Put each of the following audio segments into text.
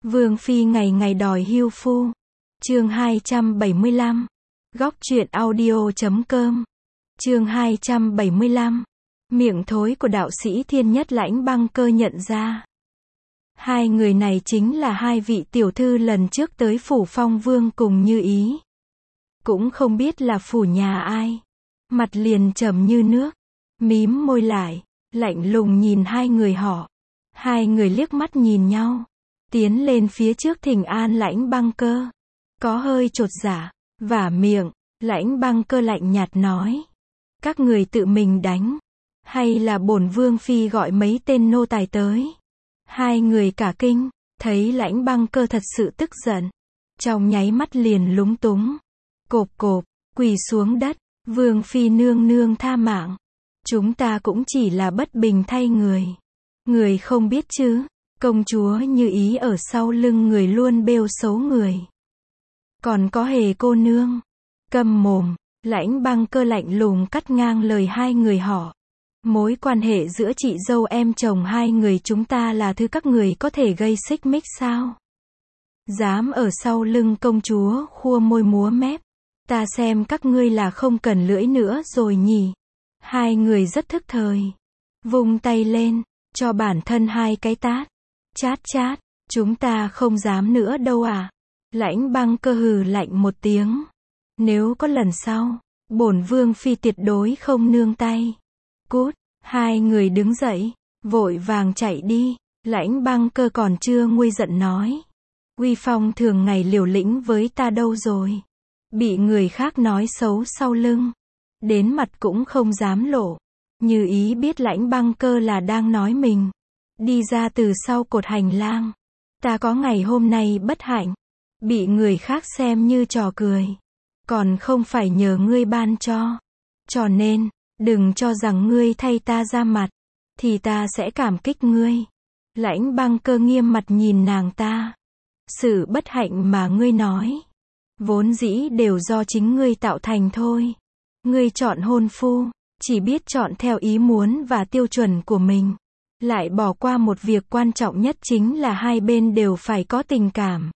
Vương phi ngày ngày đòi hưu phu. Chương 275. Góc truyện audio.com. Chương 275. Miệng thối của đạo sĩ Thiên Nhất Lãnh Băng Cơ nhận ra. Hai người này chính là hai vị tiểu thư lần trước tới phủ Phong Vương cùng Như Ý. Cũng không biết là phủ nhà ai. Mặt liền trầm như nước, mím môi lại, lạnh lùng nhìn hai người họ. Hai người liếc mắt nhìn nhau, tiến lên phía trước thỉnh an Lãnh Băng Cơ. Có hơi chột dạ, vả miệng, Lãnh Băng Cơ lạnh nhạt nói: các người tự mình đánh, hay là bổn vương phi gọi mấy tên nô tài tới? Hai người cả kinh, thấy Lãnh Băng Cơ thật sự tức giận, trong nháy mắt liền lúng túng, cộp cộp, quỳ xuống đất. Vương phi nương nương tha mạng, chúng ta cũng chỉ là bất bình thay người. Người không biết chứ, công chúa Như Ý ở sau lưng người luôn bêu xấu người. Còn có Hề cô nương, câm mồm. Lãnh Băng Cơ lạnh lùng cắt ngang lời hai người họ. Mối quan hệ giữa chị dâu em chồng hai người chúng ta là thứ các người có thể gây xích mích sao? Dám ở sau lưng công chúa khua môi múa mép, ta xem các ngươi là không cần lưỡi nữa rồi nhỉ. Hai người rất thức thời, vung tay lên, cho bản thân hai cái tát. Chát chát, chúng ta không dám nữa đâu à? Lãnh Băng Cơ hừ lạnh một tiếng. Nếu có lần sau, bổn vương phi tuyệt đối không nương tay. Cút. Hai người đứng dậy, vội vàng chạy đi. Lãnh Băng Cơ còn chưa nguôi giận nói: uy phong thường ngày liều lĩnh với ta đâu rồi? Bị người khác nói xấu sau lưng, đến mặt cũng không dám lộ. Như Ý biết Lãnh Băng Cơ là đang nói mình, đi ra từ sau cột hành lang. Ta có ngày hôm nay bất hạnh, bị người khác xem như trò cười, còn không phải nhờ ngươi ban cho. Cho nên, đừng cho rằng ngươi thay ta ra mặt, thì ta sẽ cảm kích ngươi. Lãnh Băng Cơ nghiêm mặt nhìn nàng ta. Sự bất hạnh mà ngươi nói, vốn dĩ đều do chính ngươi tạo thành thôi. Ngươi chọn hôn phu, chỉ biết chọn theo ý muốn và tiêu chuẩn của mình, lại bỏ qua một việc quan trọng nhất chính là hai bên đều phải có tình cảm.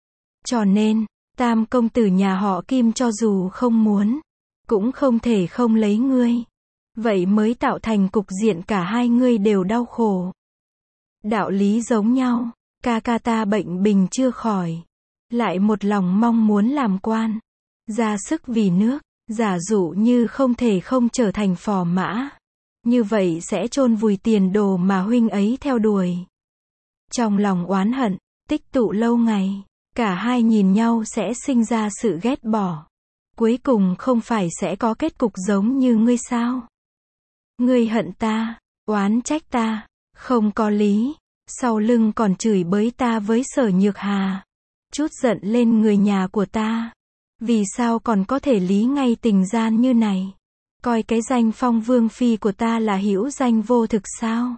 Cho nên, tam công tử nhà họ Kim cho dù không muốn, cũng không thể không lấy ngươi. Vậy mới tạo thành cục diện cả hai ngươi đều đau khổ. Đạo lý giống nhau, ca ca ta bệnh bình chưa khỏi, lại một lòng mong muốn làm quan, ra sức vì nước, giả dụ như không thể không trở thành phò mã, như vậy sẽ chôn vùi tiền đồ mà huynh ấy theo đuổi. Trong lòng oán hận, tích tụ lâu ngày, cả hai nhìn nhau sẽ sinh ra sự ghét bỏ. Cuối cùng không phải sẽ có kết cục giống như ngươi sao? Ngươi hận ta, oán trách ta, không có lý, sau lưng còn chửi bới ta với Sở Nhược Hà, chút giận lên người nhà của ta. Vì sao còn có thể lý ngay tình gian như này? Coi cái danh Phong Vương phi của ta là hữu danh vô thực sao?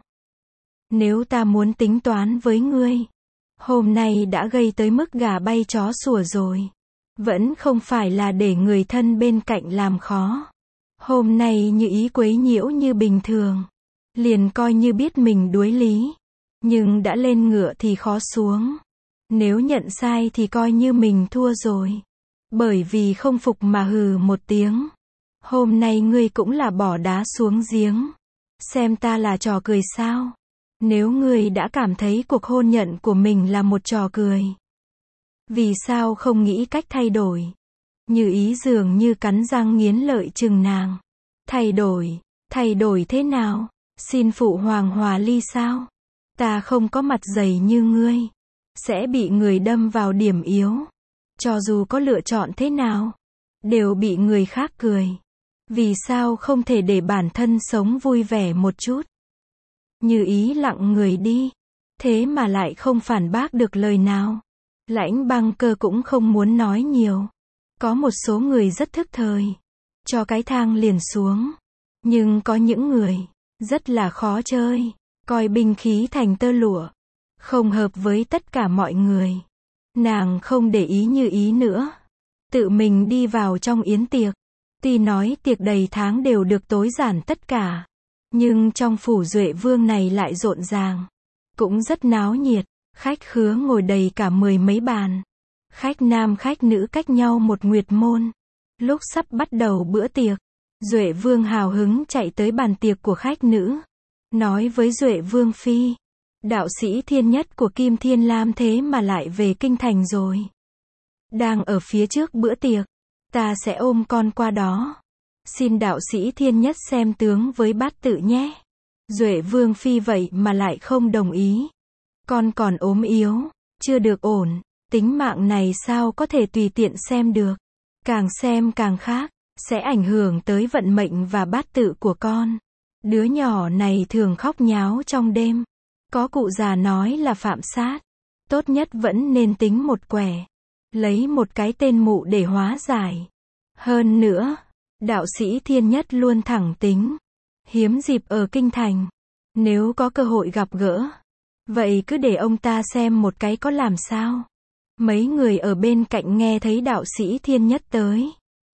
Nếu ta muốn tính toán với ngươi, hôm nay đã gây tới mức gà bay chó sủa rồi. Vẫn không phải là để người thân bên cạnh làm khó. Hôm nay Như Ý quấy nhiễu như bình thường, liền coi như biết mình đuối lý, nhưng đã lên ngựa thì khó xuống. Nếu nhận sai thì coi như mình thua rồi. Bởi vì không phục mà hừ một tiếng. Hôm nay ngươi cũng là bỏ đá xuống giếng. Xem ta là trò cười sao? Nếu ngươi đã cảm thấy cuộc hôn nhân của mình là một trò cười, vì sao không nghĩ cách thay đổi? Như Ý dường như cắn răng nghiến lợi chừng nàng. Thay đổi thế nào? Xin phụ hoàng hòa ly sao? Ta không có mặt dày như ngươi, sẽ bị người đâm vào điểm yếu. Cho dù có lựa chọn thế nào, đều bị người khác cười. Vì sao không thể để bản thân sống vui vẻ một chút? Như Ý lặng người đi, thế mà lại không phản bác được lời nào. Lãnh Băng Cơ cũng không muốn nói nhiều. Có một số người rất thức thời, cho cái thang liền xuống. Nhưng có những người rất là khó chơi, coi binh khí thành tơ lụa, không hợp với tất cả mọi người. Nàng không để ý Như Ý nữa, tự mình đi vào trong yến tiệc. Tuy nói tiệc đầy tháng đều được tối giản tất cả, nhưng trong phủ Duệ Vương này lại rộn ràng, cũng rất náo nhiệt. Khách khứa ngồi đầy cả 10 mấy bàn. Khách nam khách nữ cách nhau một nguyệt môn. Lúc sắp bắt đầu bữa tiệc, Duệ Vương hào hứng chạy tới bàn tiệc của khách nữ. Nói với Duệ Vương phi, đạo sĩ thiên nhất của Kim Thiên Lam thế mà lại về kinh thành rồi. Đang ở phía trước bữa tiệc, ta sẽ ôm con qua đó. Xin đạo sĩ thiên nhất xem tướng với bát tự nhé. Duệ Vương phi vậy mà lại không đồng ý. Con còn ốm yếu, chưa được ổn, tính mạng này sao có thể tùy tiện xem được. Càng xem càng khác, sẽ ảnh hưởng tới vận mệnh và bát tự của con. Đứa nhỏ này thường khóc nháo trong đêm. Có cụ già nói là phạm sát. Tốt nhất vẫn nên tính một quẻ. Lấy một cái tên mụ để hóa giải. Hơn nữa, đạo sĩ thiên nhất luôn thẳng tính. Hiếm dịp ở kinh thành. Nếu có cơ hội gặp gỡ, vậy cứ để ông ta xem một cái có làm sao. Mấy người ở bên cạnh nghe thấy đạo sĩ thiên nhất tới,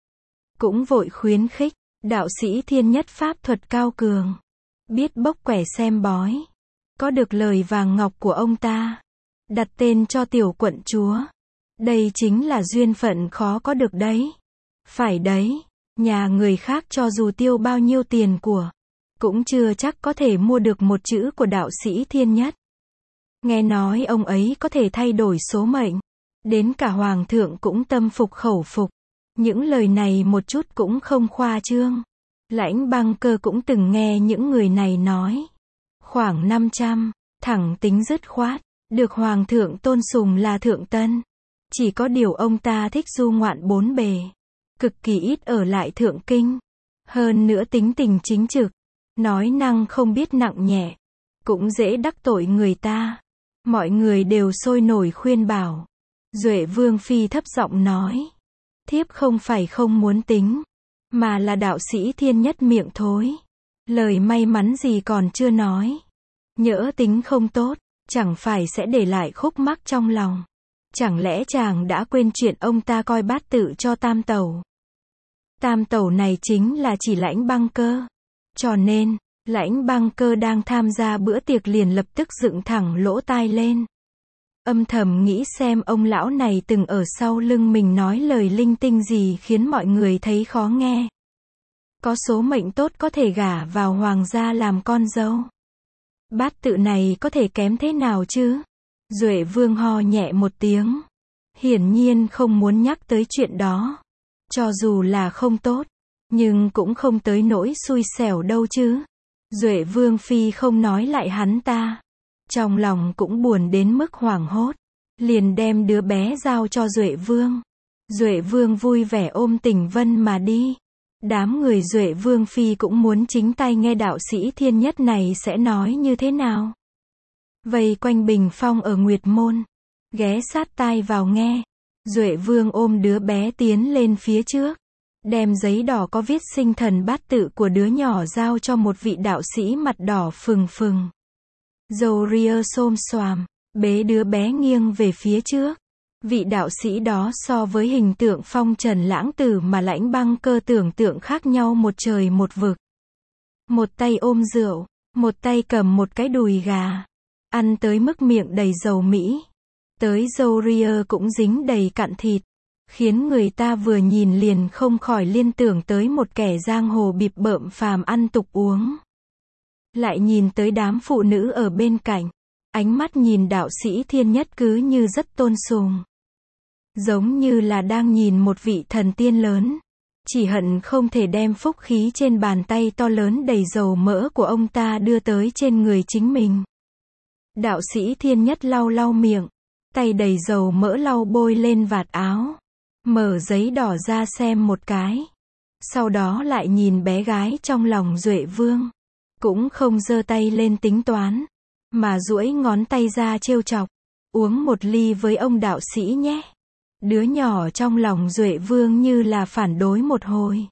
cũng vội khuyến khích. Đạo sĩ thiên nhất pháp thuật cao cường, biết bốc quẻ xem bói. Có được lời vàng ngọc của ông ta, đặt tên cho tiểu quận chúa. Đây chính là duyên phận khó có được đấy. Phải đấy, nhà người khác cho dù tiêu bao nhiêu tiền của, cũng chưa chắc có thể mua được một chữ của đạo sĩ thiên nhất. Nghe nói ông ấy có thể thay đổi số mệnh. Đến cả hoàng thượng cũng tâm phục khẩu phục. Những lời này một chút cũng không khoa trương. Lãnh Băng Cơ cũng từng nghe những người này nói. Khoảng 500, thẳng tính dứt khoát, được hoàng thượng tôn sùng là thượng tân. Chỉ có điều ông ta thích du ngoạn bốn bề, cực kỳ ít ở lại thượng kinh. Hơn nữa tính tình chính trực, nói năng không biết nặng nhẹ, cũng dễ đắc tội người ta. Mọi người đều sôi nổi khuyên bảo. Duệ Vương phi thấp giọng nói, thiếp không phải không muốn tính, mà là đạo sĩ thiên nhất miệng thối. Lời may mắn gì còn chưa nói. Nhỡ tính không tốt, chẳng phải sẽ để lại khúc mắc trong lòng. Chẳng lẽ chàng đã quên chuyện ông ta coi bát tự cho tam tẩu. Tam tẩu này chính là chỉ Lãnh Băng Cơ. Cho nên, Lãnh Băng Cơ đang tham gia bữa tiệc liền lập tức dựng thẳng lỗ tai lên. Âm thầm nghĩ xem ông lão này từng ở sau lưng mình nói lời linh tinh gì khiến mọi người thấy khó nghe. Có số mệnh tốt có thể gả vào hoàng gia làm con dâu. Bát tự này có thể kém thế nào chứ? Duệ Vương ho nhẹ một tiếng. Hiển nhiên không muốn nhắc tới chuyện đó. Cho dù là không tốt, nhưng cũng không tới nỗi xui xẻo đâu chứ. Duệ Vương phi không nói lại hắn ta. Trong lòng cũng buồn đến mức hoảng hốt. Liền đem đứa bé giao cho Duệ Vương. Duệ Vương vui vẻ ôm Tình Vân mà đi. Đám người Duệ Vương phi cũng muốn chính tay nghe đạo sĩ thiên nhất này sẽ nói như thế nào. Vây quanh bình phong ở Nguyệt Môn, ghé sát tai vào nghe. Duệ Vương ôm đứa bé tiến lên phía trước, đem giấy đỏ có viết sinh thần bát tự của đứa nhỏ giao cho một vị đạo sĩ mặt đỏ phừng phừng. Dầu ria xôm xoàm, bế đứa bé nghiêng về phía trước. Vị đạo sĩ đó so với hình tượng phong trần lãng tử mà Lãnh Băng Cơ tưởng tượng khác nhau một trời một vực. Một tay ôm rượu, một tay cầm một cái đùi gà. Ăn tới mức miệng đầy dầu Mỹ. Tới dâu ria cũng dính đầy cặn thịt. Khiến người ta vừa nhìn liền không khỏi liên tưởng tới một kẻ giang hồ bịp bợm phàm ăn tục uống. Lại nhìn tới đám phụ nữ ở bên cạnh. Ánh mắt nhìn đạo sĩ thiên nhất cứ như rất tôn sùng. Giống như là đang nhìn một vị thần tiên lớn. Chỉ hận không thể đem phúc khí trên bàn tay to lớn đầy dầu mỡ của ông ta đưa tới trên người chính mình. Đạo sĩ thiên nhất lau lau miệng. Tay đầy dầu mỡ lau bôi lên vạt áo. Mở giấy đỏ ra xem một cái. Sau đó lại nhìn bé gái trong lòng Duệ Vương. Cũng không giơ tay lên tính toán, mà duỗi ngón tay ra trêu chọc. Uống một ly với ông đạo sĩ nhé. Đứa nhỏ trong lòng Duệ Vương như là phản đối một hồi.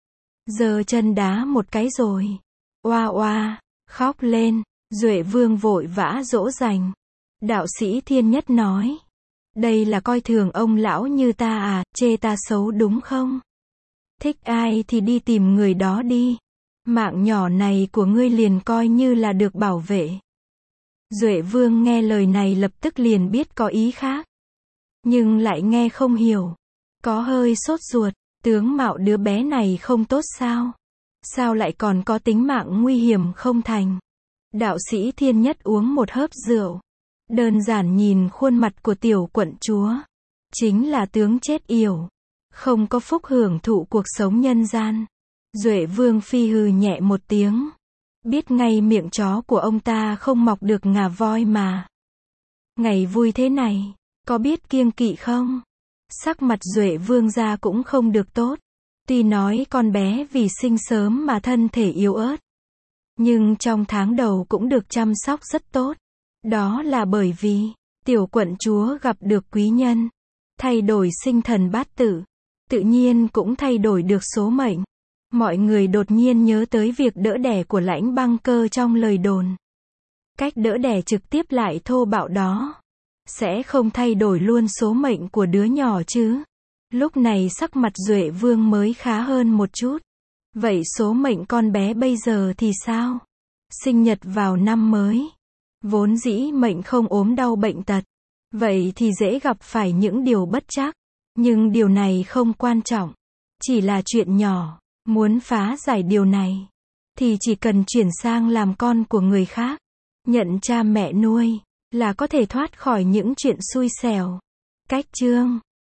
Giơ chân đá một cái rồi. Oa oa, khóc lên. Duệ Vương vội vã dỗ dành. Đạo sĩ thiên nhất nói. Đây là coi thường ông lão như ta à, chê ta xấu đúng không? Thích ai thì đi tìm người đó đi. Mạng nhỏ này của ngươi liền coi như là được bảo vệ. Duệ Vương nghe lời này lập tức liền biết có ý khác. Nhưng lại nghe không hiểu. Có hơi sốt ruột, tướng mạo đứa bé này không tốt sao? Sao lại còn có tính mạng nguy hiểm không thành? Đạo sĩ Thiên Nhất uống một hớp rượu. Đơn giản nhìn khuôn mặt của tiểu quận chúa. Chính là tướng chết yểu. Không có phúc hưởng thụ cuộc sống nhân gian. Duệ Vương phi hừ nhẹ một tiếng. Biết ngay miệng chó của ông ta không mọc được ngà voi mà. Ngày vui thế này, có biết kiêng kỵ không? Sắc mặt Duệ Vương gia cũng không được tốt. Tuy nói con bé vì sinh sớm mà thân thể yếu ớt. Nhưng trong tháng đầu cũng được chăm sóc rất tốt. Đó là bởi vì, tiểu quận chúa gặp được quý nhân. Thay đổi sinh thần bát tự. Tự nhiên cũng thay đổi được số mệnh. Mọi người đột nhiên nhớ tới việc đỡ đẻ của Lãnh Băng Cơ trong lời đồn. Cách đỡ đẻ trực tiếp lại thô bạo đó. Sẽ không thay đổi luôn số mệnh của đứa nhỏ chứ. Lúc này sắc mặt Duệ Vương mới khá hơn một chút. Vậy số mệnh con bé bây giờ thì sao? Sinh nhật vào năm mới. Vốn dĩ mệnh không ốm đau bệnh tật. Vậy thì dễ gặp phải những điều bất trắc. Nhưng điều này không quan trọng. Chỉ là chuyện nhỏ. Muốn phá giải điều này. Thì chỉ cần chuyển sang làm con của người khác. Nhận cha mẹ nuôi. Là có thể thoát khỏi những chuyện xui xẻo. Cách chương